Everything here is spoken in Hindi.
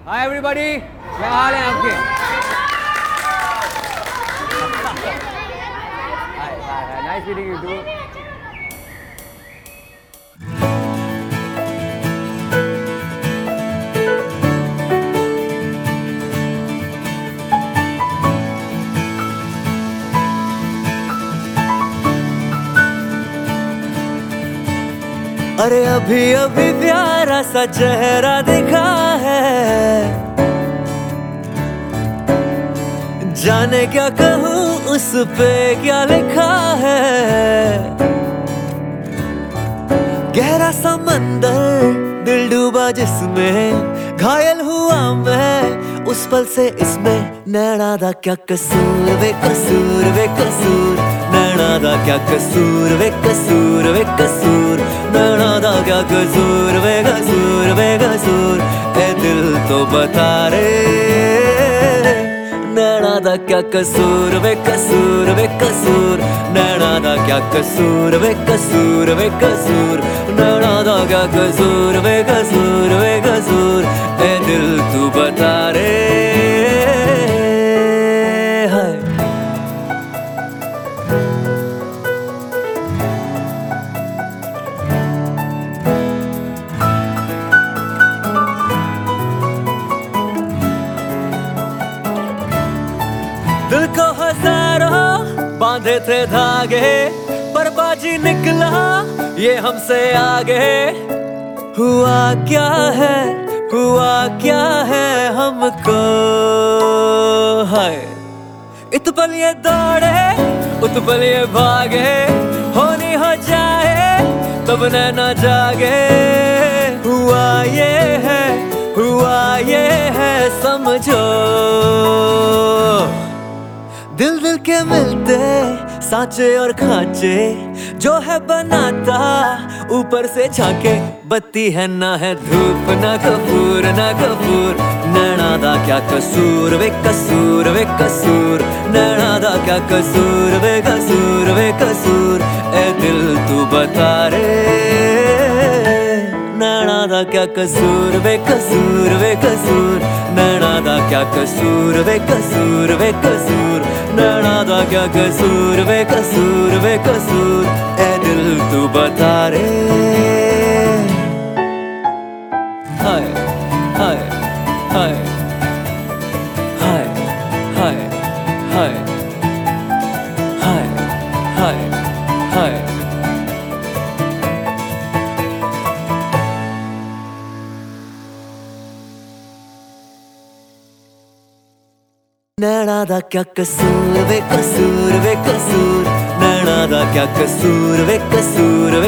हाय एवरीबॉडी, क्या हाल है आपके? Hi hi hi, nice meeting you too. अरे अभी अभी प्यारा सा चेहरा दिखा है, जाने क्या कहूँ उस पे क्या लिखा है। गहरा समंदर दिल डूबा जिसमें, घायल हुआ मैं उस पल से इसमें। नैना दा क्या कसूर वे कसूर वे कसूर, नैना दा क्या कसूर वे कसूर वे कसूर, नैना दा क्या कसूर वे कसूर वे कसूर। ए दिल तो बता रे, नैना दा क्या कसूर वे कसूर वे कसूर, नैना दा क्या कसूर वे कसूर वे कसूर, नैना दा क्या कसूर वे कसूर वे कसूर। ए दिल तू बता रे। हाय दिल को हजारों बांधे थे धागे, पर बाजी निकला ये हमसे आगे। हुआ क्या है, हुआ क्या है हमको। हाय इत पल ये दौड़े उत पल ये भागे, होनी हो जाए तब नैना जागे। हुआ ये है, हुआ ये है समझो। दिल दिल के मिलते सांचे और खांचे, जो है बनाता ऊपर से झांके। बत्ती है ना है धूप ना कपूर ना कपूर, नैना दा क्या कसूर वे कसूर वे कसूर, नैना दा क्या कसूर वे कसूर वे कसूर। ए दिल तू बता रे, नैना दा क्या कसूर वे कसूर वे कसूर, नैना दा क्या कसूर वे कसूर वे कसूर, नैना दा क्या कसूर वे कसूर वे कसूर। ए दिल तू बता रे। हाय hi hi hi hi hi hi hi हाय। नैना दा क्या कसूर वे कसूर वे कसूर, नैना दा क्या कसूर वे कसूर वे